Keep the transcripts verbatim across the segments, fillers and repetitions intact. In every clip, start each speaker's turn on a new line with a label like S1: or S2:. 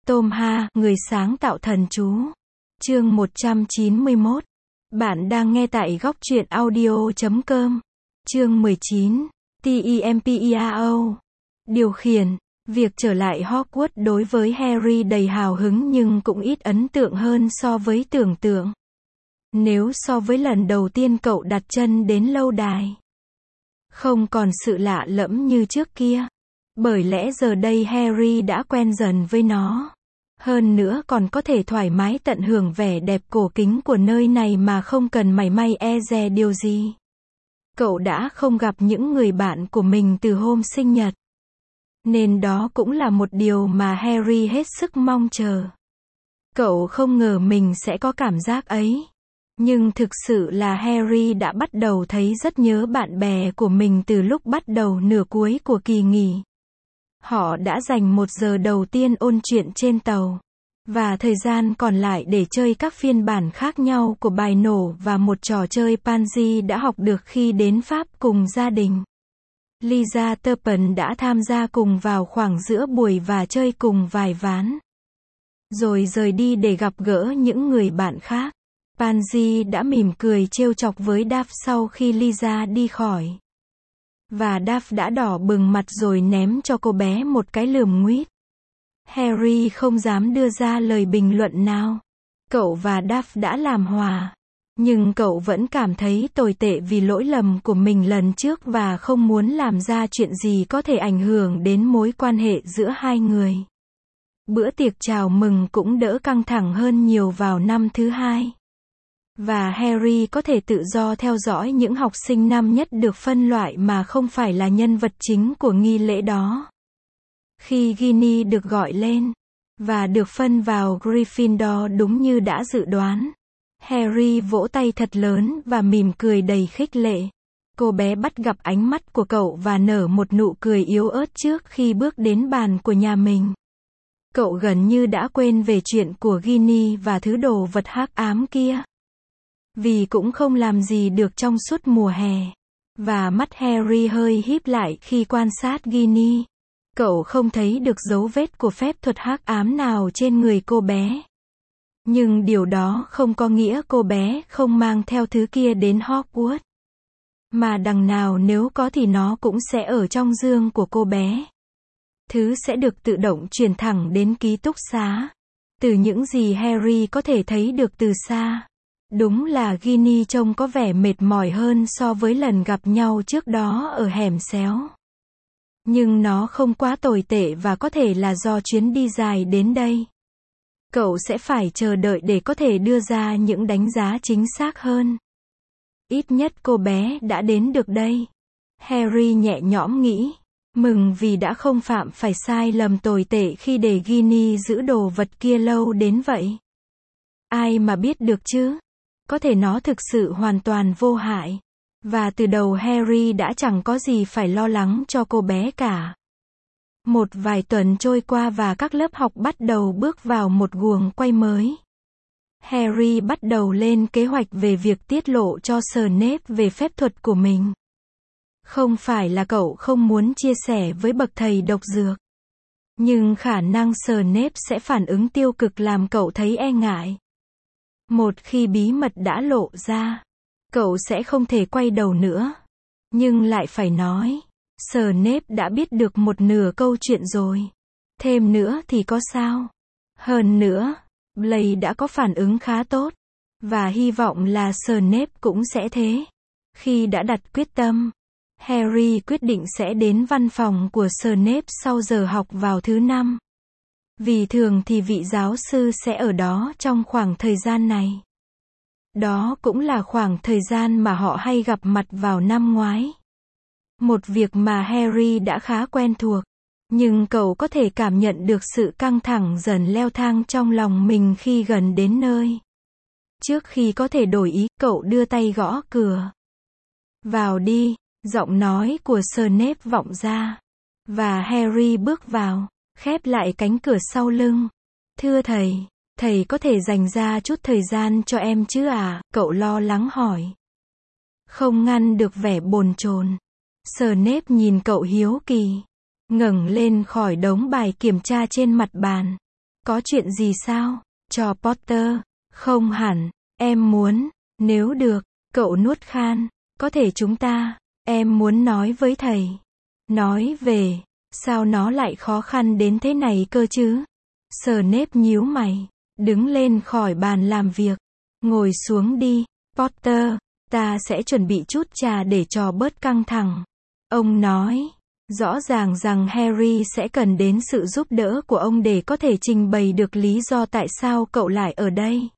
S1: Tom Ha, người sáng tạo thần chú. Chương một trăm chín mươi mốt. Bạn đang nghe tại góc truyện audio chấm com. Chương mười chín. Tempeao. Điều khiển. Việc trở lại Hogwarts đối với Harry đầy hào hứng nhưng cũng ít ấn tượng hơn so với tưởng tượng. Nếu so với lần đầu tiên cậu đặt chân đến lâu đài, không còn sự lạ lẫm như trước kia. Bởi lẽ giờ đây Harry đã quen dần với nó. Hơn nữa còn có thể thoải mái tận hưởng vẻ đẹp cổ kính của nơi này mà không cần mảy may e dè điều gì. Cậu đã không gặp những người bạn của mình từ hôm sinh nhật. Nên đó cũng là một điều mà Harry hết sức mong chờ. Cậu không ngờ mình sẽ có cảm giác ấy. Nhưng thực sự là Harry đã bắt đầu thấy rất nhớ bạn bè của mình từ lúc bắt đầu nửa cuối của kỳ nghỉ. Họ đã dành một giờ đầu tiên ôn chuyện trên tàu. Và thời gian còn lại để chơi các phiên bản khác nhau của bài nổ và một trò chơi Pansy đã học được khi đến Pháp cùng gia đình. Lisa Turpin đã tham gia cùng vào khoảng giữa buổi và chơi cùng vài ván. Rồi rời đi để gặp gỡ những người bạn khác. Pansy đã mỉm cười trêu chọc với Daphne sau khi Lisa đi khỏi. Và Daphne đã đỏ bừng mặt rồi ném cho cô bé một cái lườm nguýt. Harry không dám đưa ra lời bình luận nào. Cậu và Daphne đã làm hòa. Nhưng cậu vẫn cảm thấy tồi tệ vì lỗi lầm của mình lần trước và không muốn làm ra chuyện gì có thể ảnh hưởng đến mối quan hệ giữa hai người. Bữa tiệc chào mừng cũng đỡ căng thẳng hơn nhiều vào năm thứ hai. Và Harry có thể tự do theo dõi những học sinh năm nhất được phân loại mà không phải là nhân vật chính của nghi lễ đó. Khi Ginny được gọi lên, và được phân vào Gryffindor đúng như đã dự đoán, Harry vỗ tay thật lớn và mỉm cười đầy khích lệ. Cô bé bắt gặp ánh mắt của cậu và nở một nụ cười yếu ớt trước khi bước đến bàn của nhà mình. Cậu gần như đã quên về chuyện của Ginny và thứ đồ vật hắc ám kia. Vì cũng không làm gì được trong suốt mùa hè. Và mắt Harry hơi híp lại khi quan sát Ginny. Cậu không thấy được dấu vết của phép thuật hắc ám nào trên người cô bé. Nhưng điều đó không có nghĩa cô bé không mang theo thứ kia đến Hogwarts. Mà đằng nào nếu có thì nó cũng sẽ ở trong dương của cô bé. Thứ sẽ được tự động truyền thẳng đến ký túc xá. Từ những gì Harry có thể thấy được từ xa. Đúng là Ginny trông có vẻ mệt mỏi hơn so với lần gặp nhau trước đó ở hẻm xéo. Nhưng nó không quá tồi tệ và có thể là do chuyến đi dài đến đây. Cậu sẽ phải chờ đợi để có thể đưa ra những đánh giá chính xác hơn. Ít nhất cô bé đã đến được đây. Harry nhẹ nhõm nghĩ. Mừng vì đã không phạm phải sai lầm tồi tệ khi để Ginny giữ đồ vật kia lâu đến vậy. Ai mà biết được chứ? Có thể nó thực sự hoàn toàn vô hại. Và từ đầu Harry đã chẳng có gì phải lo lắng cho cô bé cả. Một vài tuần trôi qua và các lớp học bắt đầu bước vào một guồng quay mới. Harry bắt đầu lên kế hoạch về việc tiết lộ cho Snape về phép thuật của mình. Không phải là cậu không muốn chia sẻ với bậc thầy độc dược. Nhưng khả năng Snape sẽ phản ứng tiêu cực làm cậu thấy e ngại. Một khi bí mật đã lộ ra, cậu sẽ không thể quay đầu nữa. Nhưng lại phải nói, Snape đã biết được một nửa câu chuyện rồi. Thêm nữa thì có sao? Hơn nữa, Blaise đã có phản ứng khá tốt. Và hy vọng là Snape cũng sẽ thế. Khi đã đặt quyết tâm, Harry quyết định sẽ đến văn phòng của Snape sau giờ học vào thứ năm. Vì thường thì vị giáo sư sẽ ở đó trong khoảng thời gian này. Đó cũng là khoảng thời gian mà họ hay gặp mặt vào năm ngoái. Một việc mà Harry đã khá quen thuộc. Nhưng cậu có thể cảm nhận được sự căng thẳng dần leo thang trong lòng mình khi gần đến nơi. Trước khi có thể đổi ý, cậu đưa tay gõ cửa. Vào đi, giọng nói của Snape vọng ra. Và Harry bước vào, khép lại cánh cửa sau lưng. Thưa thầy, thầy có thể dành ra chút thời gian cho em chứ à? Cậu lo lắng hỏi. Không ngăn được vẻ bồn chồn. Snape nhìn cậu hiếu kỳ. Ngẩng lên khỏi đống bài kiểm tra trên mặt bàn. Có chuyện gì sao? Cho Potter. Không hẳn, em muốn, nếu được, cậu nuốt khan, có thể chúng ta, em muốn nói với thầy. Nói về, sao nó lại khó khăn đến thế này cơ chứ? Snape nhíu mày, đứng lên khỏi bàn làm việc. Ngồi xuống đi, Potter, ta sẽ chuẩn bị chút trà để cho bớt căng thẳng. Ông nói, rõ ràng rằng Harry sẽ cần đến sự giúp đỡ của ông để có thể trình bày được lý do tại sao cậu lại ở đây.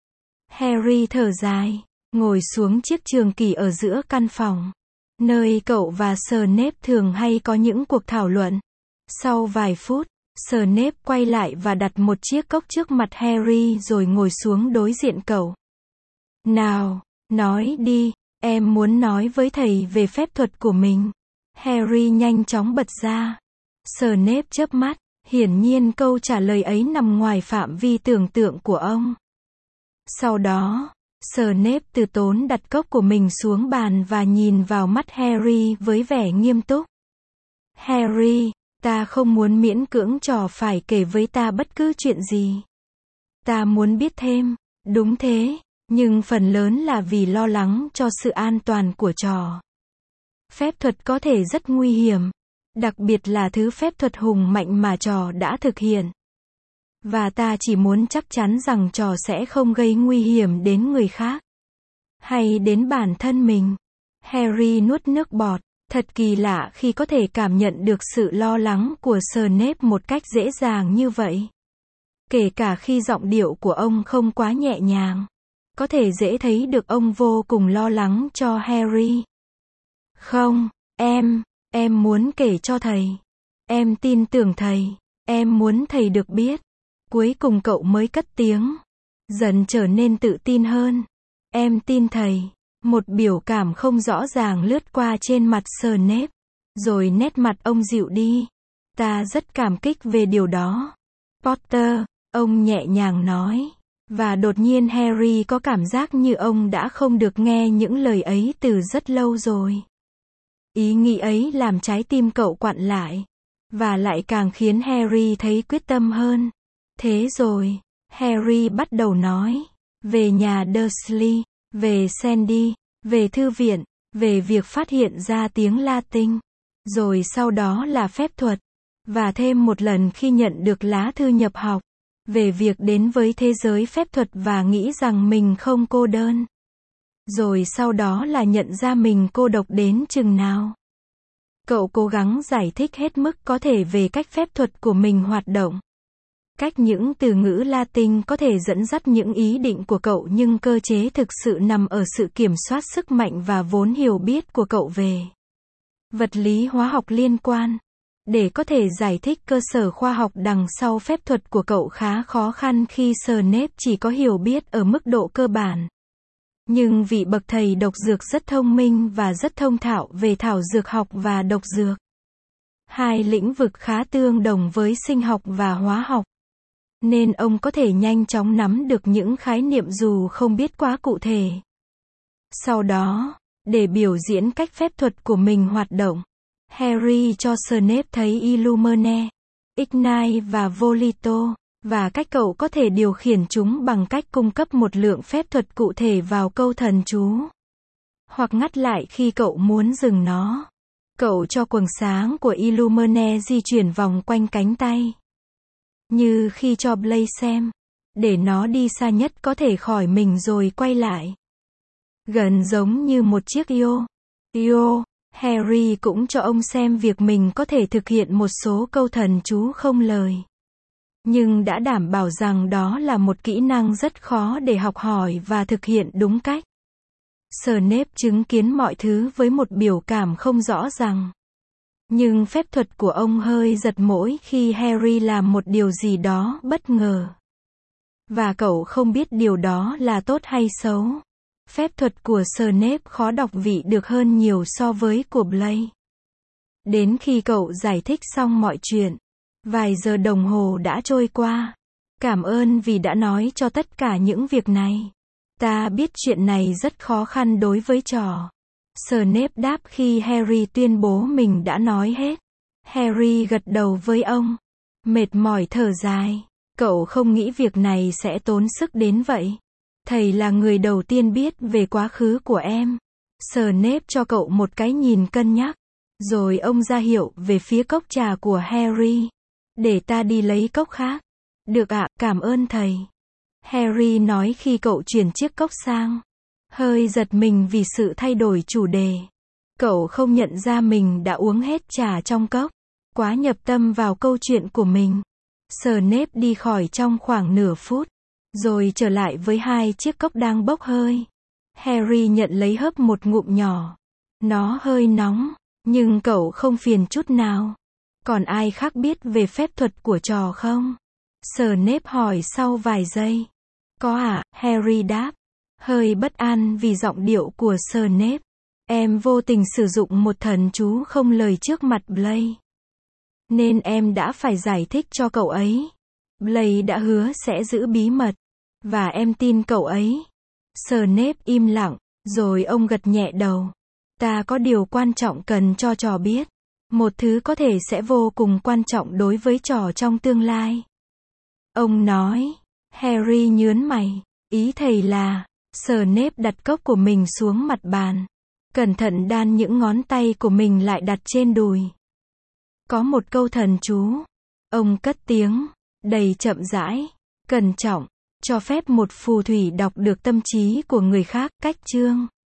S1: Harry thở dài, ngồi xuống chiếc trường kỷ ở giữa căn phòng, nơi cậu và Snape thường hay có những cuộc thảo luận. Sau vài phút, Snape quay lại và đặt một chiếc cốc trước mặt Harry rồi ngồi xuống đối diện cậu. Nào, nói đi, em muốn nói với thầy về phép thuật của mình. Harry nhanh chóng bật ra. Snape chớp mắt, hiển nhiên câu trả lời ấy nằm ngoài phạm vi tưởng tượng của ông. Sau đó, Snape từ tốn đặt cốc của mình xuống bàn và nhìn vào mắt Harry với vẻ nghiêm túc. Harry, ta không muốn miễn cưỡng trò phải kể với ta bất cứ chuyện gì. Ta muốn biết thêm, đúng thế, nhưng phần lớn là vì lo lắng cho sự an toàn của trò. Phép thuật có thể rất nguy hiểm, đặc biệt là thứ phép thuật hùng mạnh mà trò đã thực hiện. Và ta chỉ muốn chắc chắn rằng trò sẽ không gây nguy hiểm đến người khác, hay đến bản thân mình. Harry nuốt nước bọt, thật kỳ lạ khi có thể cảm nhận được sự lo lắng của Snape một cách dễ dàng như vậy. Kể cả khi giọng điệu của ông không quá nhẹ nhàng, có thể dễ thấy được ông vô cùng lo lắng cho Harry. Không, em, em muốn kể cho thầy. Em tin tưởng thầy, em muốn thầy được biết. Cuối cùng cậu mới cất tiếng, dần trở nên tự tin hơn. Em tin thầy. Một biểu cảm không rõ ràng lướt qua trên mặt Snape, rồi nét mặt ông dịu đi. Ta rất cảm kích về điều đó. Potter, ông nhẹ nhàng nói. Và đột nhiên Harry có cảm giác như ông đã không được nghe những lời ấy từ rất lâu rồi. Ý nghĩ ấy làm trái tim cậu quặn lại, và lại càng khiến Harry thấy quyết tâm hơn. Thế rồi, Harry bắt đầu nói, về nhà Dursley, về Sandy, về thư viện, về việc phát hiện ra tiếng Latin, rồi sau đó là phép thuật, và thêm một lần khi nhận được lá thư nhập học, về việc đến với thế giới phép thuật và nghĩ rằng mình không cô đơn. Rồi sau đó là nhận ra mình cô độc đến chừng nào. Cậu cố gắng giải thích hết mức có thể về cách phép thuật của mình hoạt động. Cách những từ ngữ Latin có thể dẫn dắt những ý định của cậu, nhưng cơ chế thực sự nằm ở sự kiểm soát sức mạnh và vốn hiểu biết của cậu về vật lý hóa học liên quan. Để có thể giải thích cơ sở khoa học đằng sau phép thuật của cậu khá khó khăn khi Snape chỉ có hiểu biết ở mức độ cơ bản. Nhưng vị bậc thầy độc dược rất thông minh và rất thông thạo về thảo dược học và độc dược. Hai lĩnh vực khá tương đồng với sinh học và hóa học. Nên ông có thể nhanh chóng nắm được những khái niệm dù không biết quá cụ thể. Sau đó, để biểu diễn cách phép thuật của mình hoạt động, Harry cho Snape thấy Illumine, Ignite và Volito, và cách cậu có thể điều khiển chúng bằng cách cung cấp một lượng phép thuật cụ thể vào câu thần chú, hoặc ngắt lại khi cậu muốn dừng nó. Cậu cho quầng sáng của Illumine di chuyển vòng quanh cánh tay, như khi cho Blaise xem, để nó đi xa nhất có thể khỏi mình rồi quay lại. Gần giống như một chiếc yo. Yo, Harry cũng cho ông xem việc mình có thể thực hiện một số câu thần chú không lời. Nhưng đã đảm bảo rằng đó là một kỹ năng rất khó để học hỏi và thực hiện đúng cách. Snape chứng kiến mọi thứ với một biểu cảm không rõ ràng. Nhưng phép thuật của ông hơi giật mỗi khi Harry làm một điều gì đó bất ngờ. Và cậu không biết điều đó là tốt hay xấu. Phép thuật của Snape khó đọc vị được hơn nhiều so với của Blaise. Đến khi cậu giải thích xong mọi chuyện, vài giờ đồng hồ đã trôi qua. Cảm ơn vì đã nói cho tất cả những việc này. Ta biết chuyện này rất khó khăn đối với trò. Snape đáp khi Harry tuyên bố mình đã nói hết. Harry gật đầu với ông. Mệt mỏi thở dài. Cậu không nghĩ việc này sẽ tốn sức đến vậy. Thầy là người đầu tiên biết về quá khứ của em. Snape cho cậu một cái nhìn cân nhắc. Rồi ông ra hiệu về phía cốc trà của Harry. Để ta đi lấy cốc khác. Được ạ, cảm ơn thầy. Harry nói khi cậu chuyển chiếc cốc sang. Hơi giật mình vì sự thay đổi chủ đề. Cậu không nhận ra mình đã uống hết trà trong cốc. Quá nhập tâm vào câu chuyện của mình. Snape đi khỏi trong khoảng nửa phút. Rồi trở lại với hai chiếc cốc đang bốc hơi. Harry nhận lấy hớp một ngụm nhỏ. Nó hơi nóng, nhưng cậu không phiền chút nào. Còn ai khác biết về phép thuật của trò không? Snape hỏi sau vài giây. Có ạ, Harry đáp. Hơi bất an vì giọng điệu của Snape. Em vô tình sử dụng một thần chú không lời trước mặt Blaise. Nên em đã phải giải thích cho cậu ấy. Blaise đã hứa sẽ giữ bí mật. Và em tin cậu ấy. Snape im lặng, rồi ông gật nhẹ đầu. Ta có điều quan trọng cần cho trò biết. Một thứ có thể sẽ vô cùng quan trọng đối với trò trong tương lai. Ông nói. Harry nhướng mày. Ý thầy là. Snape đặt cốc của mình xuống mặt bàn. Cẩn thận đan những ngón tay của mình lại đặt trên đùi. Có một câu thần chú. Ông cất tiếng. Đầy chậm rãi. Cẩn trọng. Cho phép một phù thủy đọc được tâm trí của người khác. Cách chương